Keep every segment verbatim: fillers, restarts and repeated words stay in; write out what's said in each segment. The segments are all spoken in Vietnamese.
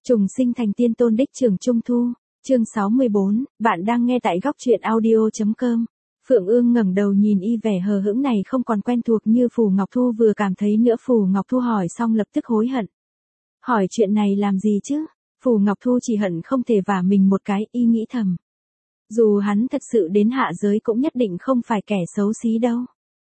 Trùng sinh thành tiên tôn đích trưởng Trung Thu, chương sáu mươi bốn, bạn đang nghe tại góc truyện audio.com. Phượng Ương ngẩng đầu nhìn y vẻ hờ hững này không còn quen thuộc như Phù Ngọc Thu vừa cảm thấy nữa. Phù Ngọc Thu hỏi xong lập tức hối hận. Hỏi chuyện này làm gì chứ? Phù Ngọc Thu chỉ hận không thể vả mình một cái, y nghĩ thầm. Dù hắn thật sự đến hạ giới cũng nhất định không phải kẻ xấu xí đâu.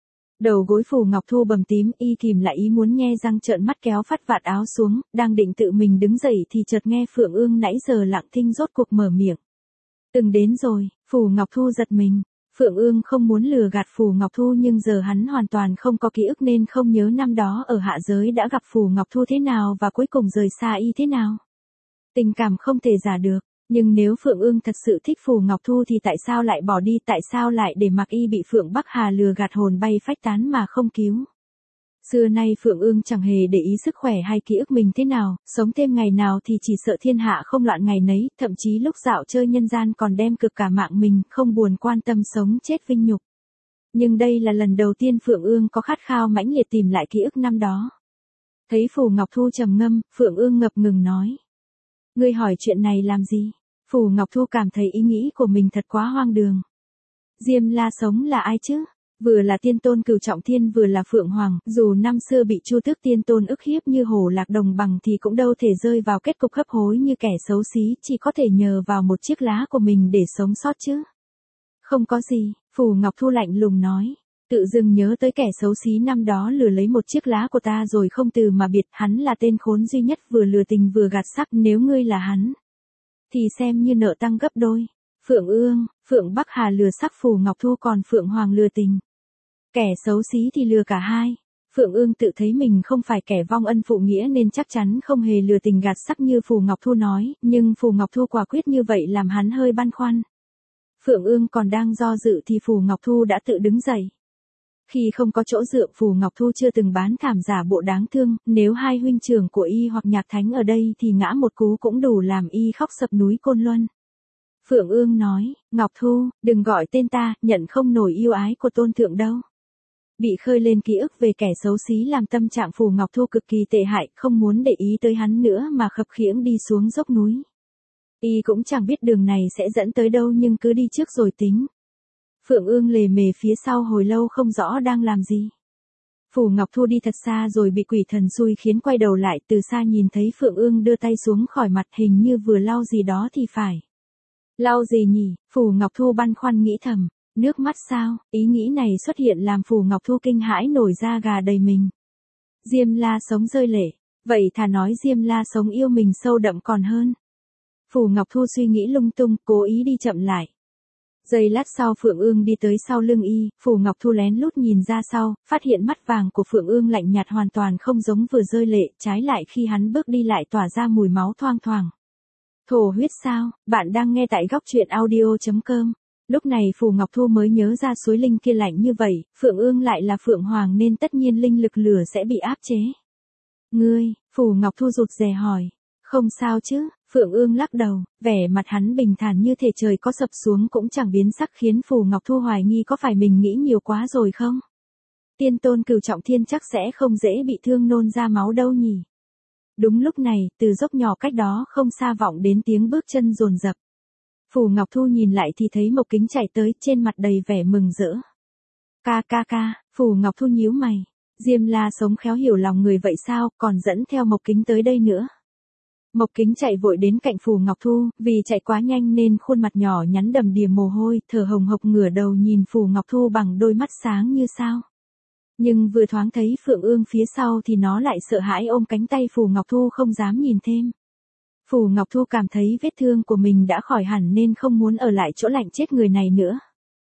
Đầu gối Phù Ngọc Thu bầm tím, y kìm lại ý muốn nhe răng trợn mắt kéo phắt vạt áo xuống, đang định tự mình đứng dậy thì chợt nghe Phượng Ương nãy giờ lặng thinh rốt cuộc mở miệng. Từng đến rồi. Phù Ngọc Thu giật mình. Phượng Ương không muốn lừa gạt Phù Ngọc Thu nhưng giờ hắn hoàn toàn không có ký ức nên không nhớ năm đó ở hạ giới đã gặp Phù Ngọc Thu thế nào và cuối cùng rời xa y thế nào. Tình cảm không thể giả được. Nhưng nếu Phượng Ương thật sự thích Phù Ngọc Thu thì tại sao lại bỏ đi, tại sao lại để mặc y bị Phượng Bắc Hà lừa gạt hồn bay phách tán mà không cứu. Xưa nay Phượng Ương chẳng hề để ý sức khỏe hay ký ức mình thế nào, sống thêm ngày nào thì chỉ sợ thiên hạ không loạn ngày nấy, thậm chí lúc dạo chơi nhân gian còn đem cực cả mạng mình, không buồn quan tâm sống chết vinh nhục. Nhưng đây là lần đầu tiên Phượng Ương có khát khao mãnh liệt tìm lại ký ức năm đó. Thấy Phù Ngọc Thu trầm ngâm, Phượng Ương ngập ngừng nói. Ngươi hỏi chuyện này làm gì? Phù Ngọc Thu cảm thấy ý nghĩ của mình thật quá hoang đường. Diêm La Sống là ai chứ? Vừa là tiên tôn cửu trọng thiên vừa là Phượng Hoàng, dù năm xưa bị Chu Tước tiên tôn ức hiếp như hổ lạc đồng bằng thì cũng đâu thể rơi vào kết cục hấp hối như kẻ xấu xí, chỉ có thể nhờ vào một chiếc lá của mình để sống sót chứ. Không có gì, Phù Ngọc Thu lạnh lùng nói. Tự dưng nhớ tới kẻ xấu xí năm đó lừa lấy một chiếc lá của ta rồi không từ mà biệt, hắn là tên khốn duy nhất vừa lừa tình vừa gạt sắc, nếu ngươi là hắn thì xem như nợ tăng gấp đôi. Phượng Ương, Phượng Bắc Hà lừa sắc Phù Ngọc Thu còn Phượng Hoàng lừa tình. Kẻ xấu xí thì lừa cả hai. Phượng Ương tự thấy mình không phải kẻ vong ân phụ nghĩa nên chắc chắn không hề lừa tình gạt sắc như Phù Ngọc Thu nói, nhưng Phù Ngọc Thu quả quyết như vậy làm hắn hơi băn khoăn. Phượng Ương còn đang do dự thì Phù Ngọc Thu đã tự đứng dậy. Khi không có chỗ dựa, Phù Ngọc Thu chưa từng bán thảm giả bộ đáng thương, nếu hai huynh trưởng của y hoặc Nhạc Thánh ở đây thì ngã một cú cũng đủ làm y khóc sập núi Côn Luân. Phượng Ương nói, Ngọc Thu, đừng gọi tên ta, nhận không nổi yêu ái của tôn thượng đâu. Bị khơi lên ký ức về kẻ xấu xí làm tâm trạng Phù Ngọc Thu cực kỳ tệ hại, không muốn để ý tới hắn nữa mà khập khiễng đi xuống dốc núi. Y cũng chẳng biết đường này sẽ dẫn tới đâu nhưng cứ đi trước rồi tính. Phượng Ương lề mề phía sau hồi lâu không rõ đang làm gì. Phù Ngọc Thu đi thật xa rồi bị quỷ thần xui khiến quay đầu lại, từ xa nhìn thấy Phượng Ương đưa tay xuống khỏi mặt hình như vừa lau gì đó thì phải. Lau gì nhỉ? Phù Ngọc Thu băn khoăn nghĩ thầm. Nước mắt sao? Ý nghĩ này xuất hiện làm Phù Ngọc Thu kinh hãi nổi da gà đầy mình. Diêm La Sống rơi lệ. Vậy thà nói Diêm La Sống yêu mình sâu đậm còn hơn. Phù Ngọc Thu suy nghĩ lung tung, cố ý đi chậm lại. Giây lát sau Phượng Ương đi tới sau lưng y, Phù Ngọc Thu lén lút nhìn ra sau, phát hiện mắt vàng của Phượng Ương lạnh nhạt hoàn toàn không giống vừa rơi lệ, trái lại khi hắn bước đi lại tỏa ra mùi máu thoang thoảng. Thổ huyết sao? Bạn đang nghe tại góc truyện audio.com. Lúc này Phù Ngọc Thu mới nhớ ra suối linh kia lạnh như vậy, Phượng Ương lại là Phượng Hoàng nên tất nhiên linh lực lửa sẽ bị áp chế. Ngươi, Phù Ngọc Thu rụt rè hỏi. Không sao chứ? Phượng Ương lắc đầu, vẻ mặt hắn bình thản như thể trời có sập xuống cũng chẳng biến sắc khiến Phù Ngọc Thu hoài nghi có phải mình nghĩ nhiều quá rồi không? Tiên tôn cửu trọng thiên chắc sẽ không dễ bị thương nôn ra máu đâu nhỉ? Đúng lúc này, từ dốc nhỏ cách đó không xa vọng đến tiếng bước chân dồn dập. Phù Ngọc Thu nhìn lại thì thấy Mộc Kính chạy tới, trên mặt đầy vẻ mừng rỡ. Ca ca ca, Phù Ngọc Thu nhíu mày. Diêm La Sống khéo hiểu lòng người vậy sao, còn dẫn theo Mộc Kính tới đây nữa. Mộc Kính chạy vội đến cạnh Phù Ngọc Thu, vì chạy quá nhanh nên khuôn mặt nhỏ nhắn đầm đìa mồ hôi, thở hồng hộc ngửa đầu nhìn Phù Ngọc Thu bằng đôi mắt sáng như sao. Nhưng vừa thoáng thấy Phượng Ương phía sau thì nó lại sợ hãi ôm cánh tay Phù Ngọc Thu không dám nhìn thêm. Phù Ngọc Thu cảm thấy vết thương của mình đã khỏi hẳn nên không muốn ở lại chỗ lạnh chết người này nữa.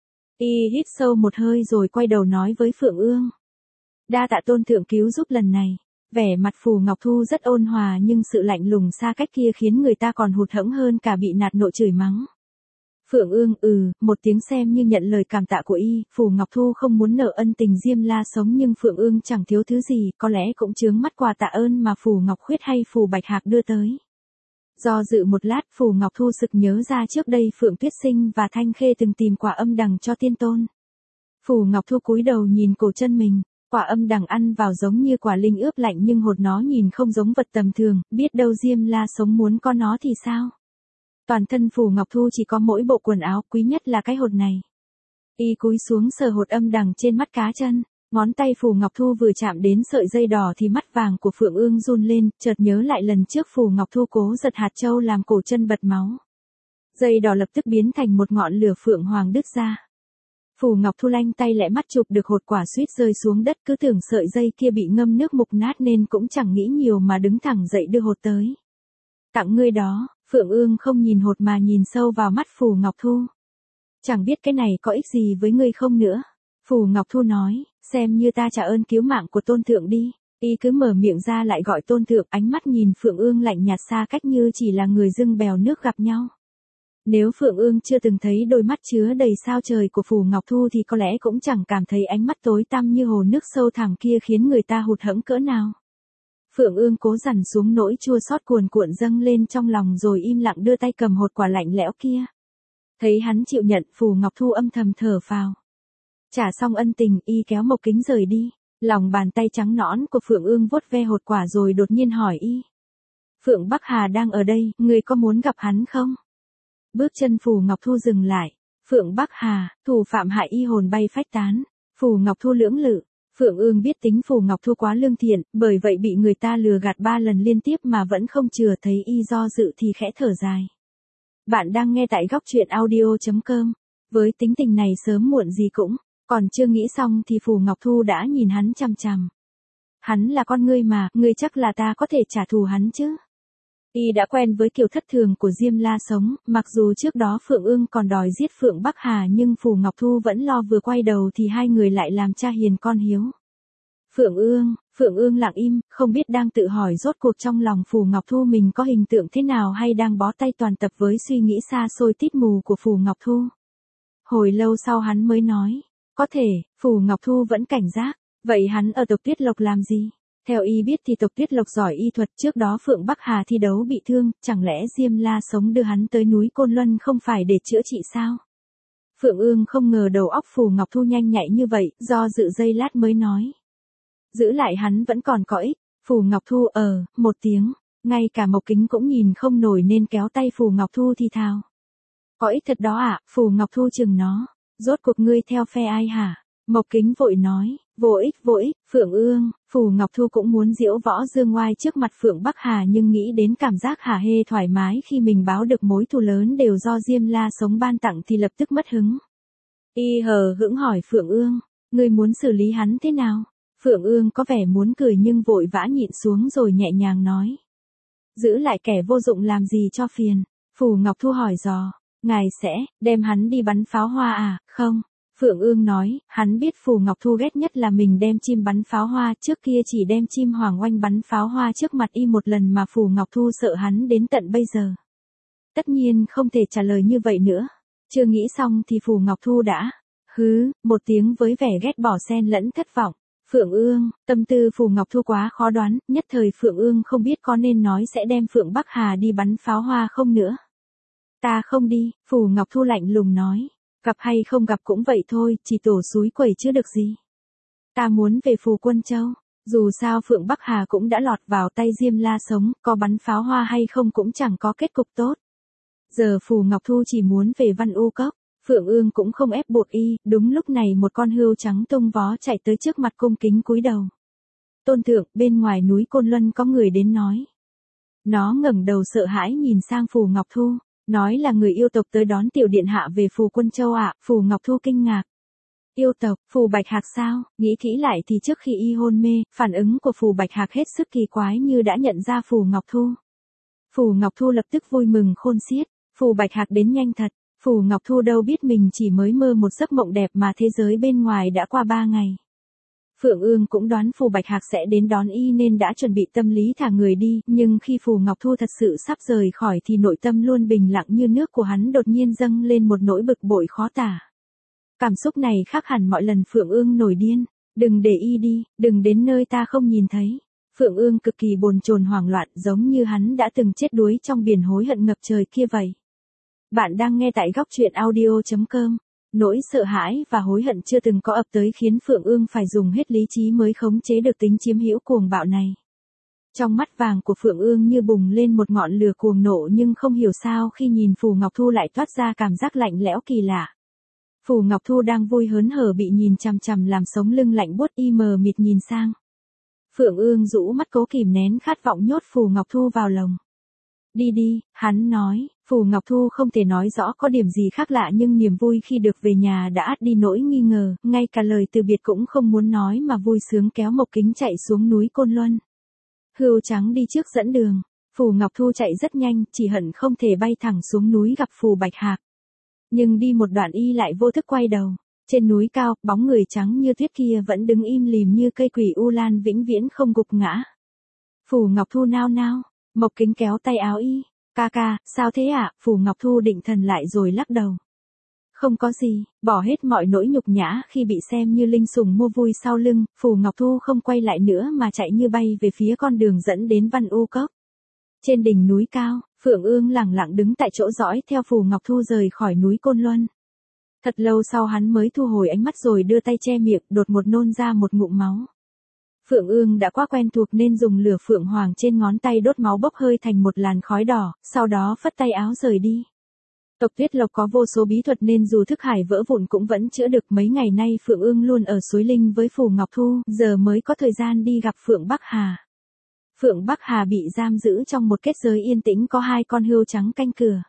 Y hít sâu một hơi rồi quay đầu nói với Phượng Ương. Đa tạ tôn thượng cứu giúp lần này. Vẻ mặt Phù Ngọc Thu rất ôn hòa nhưng sự lạnh lùng xa cách kia khiến người ta còn hụt hẫng hơn cả bị nạt nộ chửi mắng. Phượng Ương ừ, một tiếng xem như nhận lời cảm tạ của y, Phù Ngọc Thu không muốn nợ ân tình Diêm La Sống nhưng Phượng Ương chẳng thiếu thứ gì, có lẽ cũng chướng mắt quà tạ ơn mà Phù Ngọc Khuyết hay Phù Bạch Hạc đưa tới. Do dự một lát Phù Ngọc Thu sực nhớ ra trước đây Phượng Tuyết Sinh và Thanh Khê từng tìm quả âm đằng cho tiên tôn. Phù Ngọc Thu cúi đầu nhìn cổ chân mình, quả quả âm đằng ăn vào giống như quả linh ướp lạnh nhưng hột nó nhìn không giống vật tầm thường, biết đâu Diêm La Sống muốn có nó thì sao? Toàn thân Phù Ngọc Thu chỉ có mỗi bộ quần áo, quý nhất là cái hột này. Y cúi xuống sờ hột âm đằng trên mắt cá chân, ngón tay Phù Ngọc Thu vừa chạm đến sợi dây đỏ thì mắt vàng của Phượng Ương run lên, chợt nhớ lại lần trước Phù Ngọc Thu cố giật hạt châu làm cổ chân bật máu. Dây đỏ lập tức biến thành một ngọn lửa phượng hoàng đứt ra. Phù Ngọc Thu lanh tay lẹ mắt chụp được hột quả suýt rơi xuống đất, cứ tưởng sợi dây kia bị ngâm nước mục nát nên cũng chẳng nghĩ nhiều mà đứng thẳng dậy đưa hột tới. Tặng ngươi đó. Phượng Ương không nhìn hột mà nhìn sâu vào mắt Phù Ngọc Thu. Chẳng biết cái này có ích gì với ngươi không nữa. Phù Ngọc Thu nói, xem như ta trả ơn cứu mạng của tôn thượng đi. Y cứ mở miệng ra lại gọi tôn thượng, ánh mắt nhìn Phượng Ương lạnh nhạt xa cách như chỉ là người dưng bèo nước gặp nhau. Nếu Phượng Ương chưa từng thấy đôi mắt chứa đầy sao trời của Phù Ngọc Thu thì có lẽ cũng chẳng cảm thấy ánh mắt tối tăm như hồ nước sâu thẳm kia khiến người ta hụt hẫng cỡ nào. Phượng Ương cố dằn xuống nỗi chua xót cuồn cuộn dâng lên trong lòng rồi im lặng đưa tay cầm hột quả lạnh lẽo kia. Thấy hắn chịu nhận, Phù Ngọc Thu âm thầm thở phào. Trả xong ân tình, y kéo Mộc Kính rời đi. Lòng bàn tay trắng nõn của Phượng Ương vuốt ve hột quả rồi đột nhiên hỏi y. Phượng Bắc Hà đang ở đây, người có muốn gặp hắn không? Bước chân Phù Ngọc Thu dừng lại. Phượng Bắc Hà, thủ phạm hại y hồn bay phách tán. Phù Ngọc Thu lưỡng lự. Phượng Ương biết tính Phù Ngọc Thu quá lương thiện, bởi vậy bị người ta lừa gạt ba lần liên tiếp mà vẫn không chừa thấy y do dự thì khẽ thở dài. Bạn đang nghe tại góc truyện audio chấm com. Với tính tình này sớm muộn gì cũng, còn chưa nghĩ xong thì Phù Ngọc Thu đã nhìn hắn chằm chằm. Hắn là con ngươi mà, ngươi chắc là ta có thể trả thù hắn chứ? Y đã quen với kiểu thất thường của Diêm La Sống, mặc dù trước đó Phượng Ương còn đòi giết Phượng Bắc Hà nhưng Phù Ngọc Thu vẫn lo vừa quay đầu thì hai người lại làm cha hiền con hiếu. Phượng Ương, Phượng Ương lặng im, không biết đang tự hỏi rốt cuộc trong lòng Phù Ngọc Thu mình có hình tượng thế nào hay đang bó tay toàn tập với suy nghĩ xa xôi tít mù của Phù Ngọc Thu. Hồi lâu sau hắn mới nói, có thể, Phù Ngọc Thu vẫn cảnh giác, vậy hắn ở tộc Tiết Lộc làm gì? Theo y biết thì tộc Tiết Lộc giỏi y thuật, trước đó Phượng Bắc Hà thi đấu bị thương, chẳng lẽ Diêm La Sống đưa hắn tới núi Côn Luân không phải để chữa trị sao? Phượng Ương không ngờ đầu óc Phù Ngọc Thu nhanh nhạy như vậy, do dự giây lát mới nói. Giữ lại hắn vẫn còn có ích. Phù Ngọc Thu ờ, một tiếng, ngay cả Mộc Kính cũng nhìn không nổi nên kéo tay Phù Ngọc Thu thì thào. Có ích thật đó ạ, à? Phù Ngọc Thu chừng nó, rốt cuộc ngươi theo phe ai hả? Mộc Kính vội nói, vô ích vô ích. Phượng Ương, Phù Ngọc Thu cũng muốn diễu võ dương ngoai trước mặt Phượng Bắc Hà nhưng nghĩ đến cảm giác hả hê thoải mái khi mình báo được mối thù lớn đều do Diêm La Sống ban tặng thì lập tức mất hứng. Y hờ hững hỏi Phượng Ương, ngươi muốn xử lý hắn thế nào? Phượng Ương có vẻ muốn cười nhưng vội vã nhịn xuống rồi nhẹ nhàng nói. Giữ lại kẻ vô dụng làm gì cho phiền? Phù Ngọc Thu hỏi dò, ngài sẽ đem hắn đi bắn pháo hoa à? Không. Phượng Ương nói, hắn biết Phù Ngọc Thu ghét nhất là mình đem chim bắn pháo hoa, trước kia chỉ đem chim hoàng oanh bắn pháo hoa trước mặt y một lần mà Phù Ngọc Thu sợ hắn đến tận bây giờ. Tất nhiên không thể trả lời như vậy nữa. Chưa nghĩ xong thì Phù Ngọc Thu đã hứ một tiếng với vẻ ghét bỏ xen lẫn thất vọng. Phượng Ương, tâm tư Phù Ngọc Thu quá khó đoán, nhất thời Phượng Ương không biết có nên nói sẽ đem Phượng Bắc Hà đi bắn pháo hoa không nữa. Ta không đi, Phù Ngọc Thu lạnh lùng nói. Gặp hay không gặp cũng vậy thôi, chỉ tổ súi quẩy chứ được gì. Ta muốn về Phù Quân Châu, dù sao Phượng Bắc Hà cũng đã lọt vào tay Diêm La Sống, có bắn pháo hoa hay không cũng chẳng có kết cục tốt. Giờ Phù Ngọc Thu chỉ muốn về Văn U Cốc. Phượng Ương cũng không ép buộc y, đúng lúc này một con hươu trắng tung vó chạy tới trước mặt cung kính cúi đầu. Tôn thượng, bên ngoài núi Côn Luân có người đến nói. Nó ngẩng đầu sợ hãi nhìn sang Phù Ngọc Thu, nói là người yêu tộc tới đón tiểu điện hạ về Phù Quân Châu ạ. À? Phù Ngọc Thu kinh ngạc. Yêu tộc, Phù Bạch Hạc sao? Nghĩ kỹ lại thì trước khi y hôn mê, phản ứng của Phù Bạch Hạc hết sức kỳ quái như đã nhận ra Phù Ngọc Thu. Phù Ngọc Thu lập tức vui mừng khôn xiết, Phù Bạch Hạc đến nhanh thật. Phù Ngọc Thu đâu biết mình chỉ mới mơ một giấc mộng đẹp mà thế giới bên ngoài đã qua ba ngày. Phượng Ương cũng đoán Phù Bạch Hạc sẽ đến đón y nên đã chuẩn bị tâm lý thả người đi, nhưng khi Phù Ngọc Thu thật sự sắp rời khỏi thì nội tâm luôn bình lặng như nước của hắn đột nhiên dâng lên một nỗi bực bội khó tả. Cảm xúc này khác hẳn mọi lần Phượng Ương nổi điên, đừng để y đi, đừng đến nơi ta không nhìn thấy. Phượng Ương cực kỳ bồn chồn hoảng loạn giống như hắn đã từng chết đuối trong biển hối hận ngập trời kia vậy. Bạn đang nghe tại góc truyện audio chấm com. Nỗi sợ hãi và hối hận chưa từng có ập tới khiến Phượng Ương phải dùng hết lý trí mới khống chế được tính chiếm hữu cuồng bạo này. Trong mắt vàng của Phượng Ương như bùng lên một ngọn lửa cuồng nộ, nhưng không hiểu sao khi nhìn Phù Ngọc Thu lại toát ra cảm giác lạnh lẽo kỳ lạ. Phù Ngọc Thu đang vui hớn hở bị nhìn chằm chằm làm sống lưng lạnh buốt y mờ mịt nhìn sang. Phượng Ương rũ mắt cố kìm nén khát vọng nhốt Phù Ngọc Thu vào lồng. Đi đi, hắn nói. Phù Ngọc Thu không thể nói rõ có điểm gì khác lạ, nhưng niềm vui khi được về nhà đã át đi nỗi nghi ngờ, ngay cả lời từ biệt cũng không muốn nói mà vui sướng kéo Mộc Kính chạy xuống núi Côn Luân. Hươu trắng đi trước dẫn đường. Phù Ngọc Thu chạy rất nhanh, chỉ hận không thể bay thẳng xuống núi gặp Phù Bạch Hạc. Nhưng đi một đoạn y lại vô thức quay đầu. Trên núi cao, bóng người trắng như tuyết kia vẫn đứng im lìm như cây quỷ u lan vĩnh viễn không gục ngã. Phù Ngọc Thu nao nao, Mộc Kính kéo tay áo y. Ca ca, sao thế ạ? À? Phù Ngọc Thu định thần lại rồi lắc đầu. Không có gì, bỏ hết mọi nỗi nhục nhã khi bị xem như linh sủng mua vui sau lưng, Phù Ngọc Thu không quay lại nữa mà chạy như bay về phía con đường dẫn đến Văn U Cốc. Trên đỉnh núi cao, Phượng Ương lẳng lặng đứng tại chỗ dõi theo Phù Ngọc Thu rời khỏi núi Côn Luân. Thật lâu sau hắn mới thu hồi ánh mắt rồi đưa tay che miệng, đột ngột nôn ra một ngụm máu. Phượng Ương đã quá quen thuộc nên dùng lửa phượng hoàng trên ngón tay đốt máu bốc hơi thành một làn khói đỏ, sau đó phất tay áo rời đi. Tộc Tuyết Lộc có vô số bí thuật nên dù thức hải vỡ vụn cũng vẫn chữa được. Mấy ngày nay Phượng Ương luôn ở suối Linh với Phù Ngọc Thu, giờ mới có thời gian đi gặp Phượng Bắc Hà. Phượng Bắc Hà bị giam giữ trong một kết giới yên tĩnh có hai con hươu trắng canh cửa.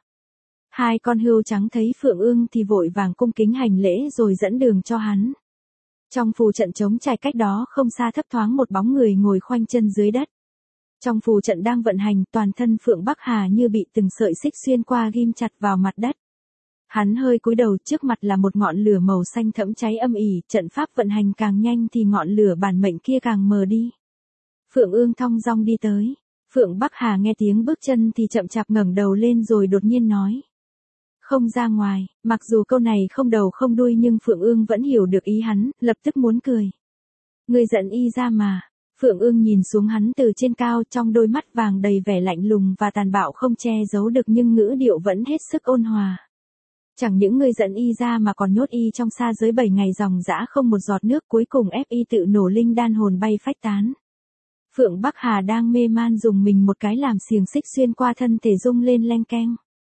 Hai con hươu trắng thấy Phượng Ương thì vội vàng cung kính hành lễ rồi dẫn đường cho hắn. Trong phù trận trống trải cách đó không xa thấp thoáng một bóng người ngồi khoanh chân dưới đất. Trong phù trận đang vận hành, toàn thân Phượng Bắc Hà như bị từng sợi xích xuyên qua ghim chặt vào mặt đất. Hắn hơi cúi đầu, trước mặt là một ngọn lửa màu xanh thẫm cháy âm ỉ, trận pháp vận hành càng nhanh thì ngọn lửa bản mệnh kia càng mờ đi. Phượng Ương thong dong đi tới. Phượng Bắc Hà nghe tiếng bước chân thì chậm chạp ngẩng đầu lên rồi đột nhiên nói. Không ra ngoài. Mặc dù câu này không đầu không đuôi nhưng Phượng Ương vẫn hiểu được ý hắn, lập tức muốn cười. Ngươi giận y ra mà. Phượng Ương nhìn xuống hắn từ trên cao, trong đôi mắt vàng đầy vẻ lạnh lùng và tàn bạo không che giấu được, nhưng ngữ điệu vẫn hết sức ôn hòa. Chẳng những ngươi giận y ra mà còn nhốt y trong sa giới bảy ngày dòng dã không một giọt nước, cuối cùng ép y tự nổ linh đan hồn bay phách tán. Phượng Bắc Hà đang mê man dùng mình một cái làm xiềng xích xuyên qua thân thể rung lên leng keng.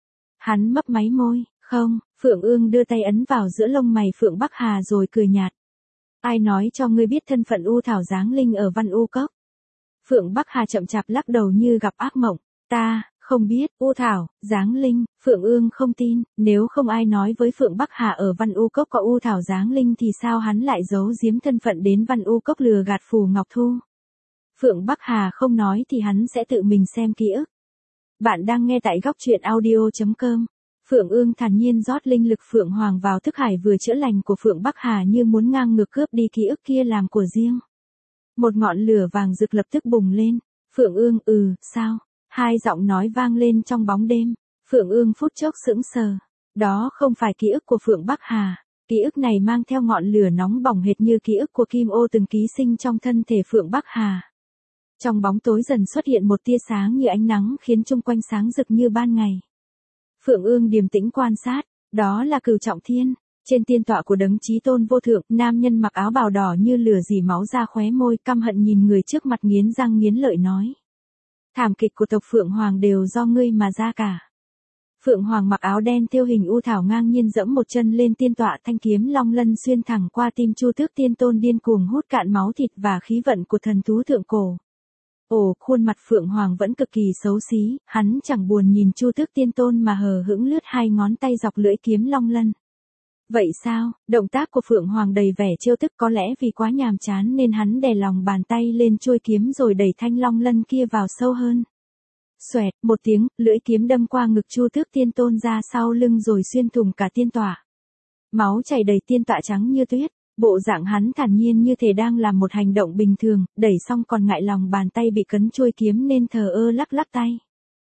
Hắn mấp máy môi, không. Phượng Ương đưa tay ấn vào giữa lông mày Phượng Bắc Hà rồi cười nhạt. Ai nói cho ngươi biết thân phận U Thảo Giáng Linh ở Văn U Cốc? Phượng Bắc Hà chậm chạp lắc đầu như gặp ác mộng. Ta, không biết. U Thảo, Giáng Linh. Phượng Ương không tin, nếu không ai nói với Phượng Bắc Hà ở Văn U Cốc có U Thảo Giáng Linh thì sao hắn lại giấu giếm thân phận đến Văn U Cốc lừa gạt Phù Ngọc Thu? Phượng Bắc Hà không nói thì hắn sẽ tự mình xem ký ức. Bạn đang nghe tại góc truyện audio chấm com. Phượng Ương thản nhiên rót linh lực Phượng Hoàng vào thức hải vừa chữa lành của Phượng Bắc Hà như muốn ngang ngược cướp đi ký ức kia làm của riêng. Một ngọn lửa vàng rực lập tức bùng lên. Phượng Ương, ừ, sao? Hai giọng nói vang lên trong bóng đêm. Phượng Ương phút chốc sững sờ. Đó không phải ký ức của Phượng Bắc Hà. Ký ức này mang theo ngọn lửa nóng bỏng hệt như ký ức của Kim Ô từng ký sinh trong thân thể Phượng Bắc Hà. Trong bóng tối dần xuất hiện một tia sáng như ánh nắng khiến chung quanh sáng rực như ban ngày. Phượng Ương điềm tĩnh quan sát, đó là Cửu Trọng Thiên. Trên tiên tọa của đấng chí tôn vô thượng, nam nhân mặc áo bào đỏ như lửa rỉ máu ra khóe môi, căm hận nhìn người trước mặt nghiến răng nghiến lợi nói. Thảm kịch của tộc Phượng Hoàng đều do ngươi mà ra cả. Phượng Hoàng mặc áo đen thêu hình u thảo ngang nhiên dẫm một chân lên tiên tọa, thanh kiếm long lân xuyên thẳng qua tim Chu Tước Tiên Tôn điên cuồng hút cạn máu thịt và khí vận của thần thú thượng cổ. Ồ, khuôn mặt Phượng Hoàng vẫn cực kỳ xấu xí, hắn chẳng buồn nhìn Chu Tước Tiên Tôn mà hờ hững lướt hai ngón tay dọc lưỡi kiếm long lân. Vậy sao? Động tác của Phượng Hoàng đầy vẻ trêu tức, có lẽ vì quá nhàm chán nên hắn đè lòng bàn tay lên chuôi kiếm rồi đẩy thanh long lân kia vào sâu hơn. Xoẹt, một tiếng, lưỡi kiếm đâm qua ngực Chu Tước Tiên Tôn ra sau lưng rồi xuyên thủng cả tiên tọa. Máu chảy đầy tiên tọa trắng như tuyết. Bộ dạng hắn thản nhiên như thể đang làm một hành động bình thường, đẩy xong còn ngại lòng bàn tay bị cấn chuôi kiếm nên thờ ơ lắc lắc tay.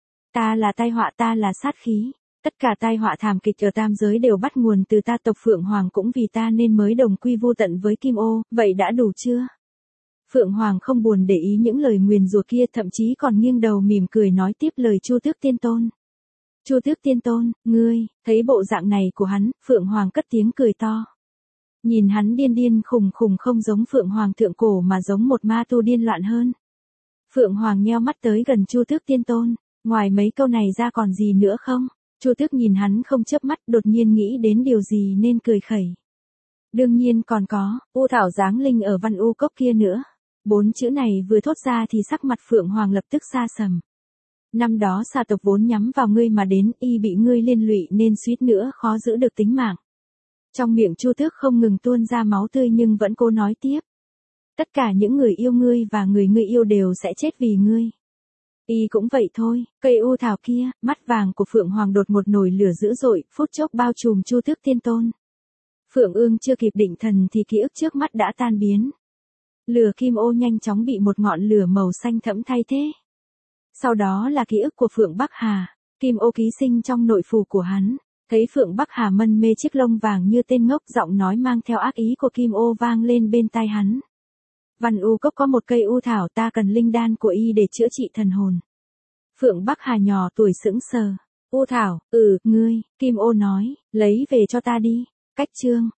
Ta là tai họa, ta là sát khí. Tất cả tai họa thảm kịch ở tam giới đều bắt nguồn từ ta, tộc Phượng Hoàng cũng vì ta nên mới đồng quy vô tận với Kim Ô, vậy đã đủ chưa? Phượng Hoàng không buồn để ý những lời nguyền rủa kia, thậm chí còn nghiêng đầu mỉm cười nói tiếp lời Chu Tước Tiên Tôn. Chu Tước Tiên Tôn, ngươi, thấy bộ dạng này của hắn, Phượng Hoàng cất tiếng cười to. Nhìn hắn điên điên khùng khùng không giống Phượng Hoàng thượng cổ mà giống một ma tu điên loạn hơn. Phượng Hoàng nheo mắt tới gần Chu Tước Tiên Tôn, ngoài mấy câu này ra còn gì nữa không? Chu Tước nhìn hắn không chớp mắt, đột nhiên nghĩ đến điều gì nên cười khẩy. Đương nhiên còn có, U Thảo Giáng Linh ở Văn U Cốc kia nữa. Bốn chữ này vừa thốt ra thì sắc mặt Phượng Hoàng lập tức sa sầm. Năm đó xà tộc vốn nhắm vào ngươi mà đến, y bị ngươi liên lụy nên suýt nữa khó giữ được tính mạng. Trong miệng Chu Tước không ngừng tuôn ra máu tươi nhưng vẫn cố nói tiếp. Tất cả những người yêu ngươi và người ngươi yêu đều sẽ chết vì ngươi. Y cũng vậy thôi, cây u thảo kia, mắt vàng của Phượng Hoàng đột một nổi lửa dữ dội, phút chốc bao trùm Chu Tước Tiên Tôn. Phượng Ương chưa kịp định thần thì ký ức trước mắt đã tan biến. Lửa kim ô nhanh chóng bị một ngọn lửa màu xanh thẫm thay thế. Sau đó là ký ức của Phượng Bắc Hà, kim ô ký sinh trong nội phủ của hắn. Thấy Phượng Bắc Hà mân mê chiếc lông vàng như tên ngốc, giọng nói mang theo ác ý của kim ô vang lên bên tai hắn. Văn U Cốc có một cây u thảo, ta cần linh đan của y để chữa trị thần hồn. Phượng Bắc Hà nhỏ tuổi sững sờ. U thảo, ừ, ngươi, kim ô nói, lấy về cho ta đi. Cách chương.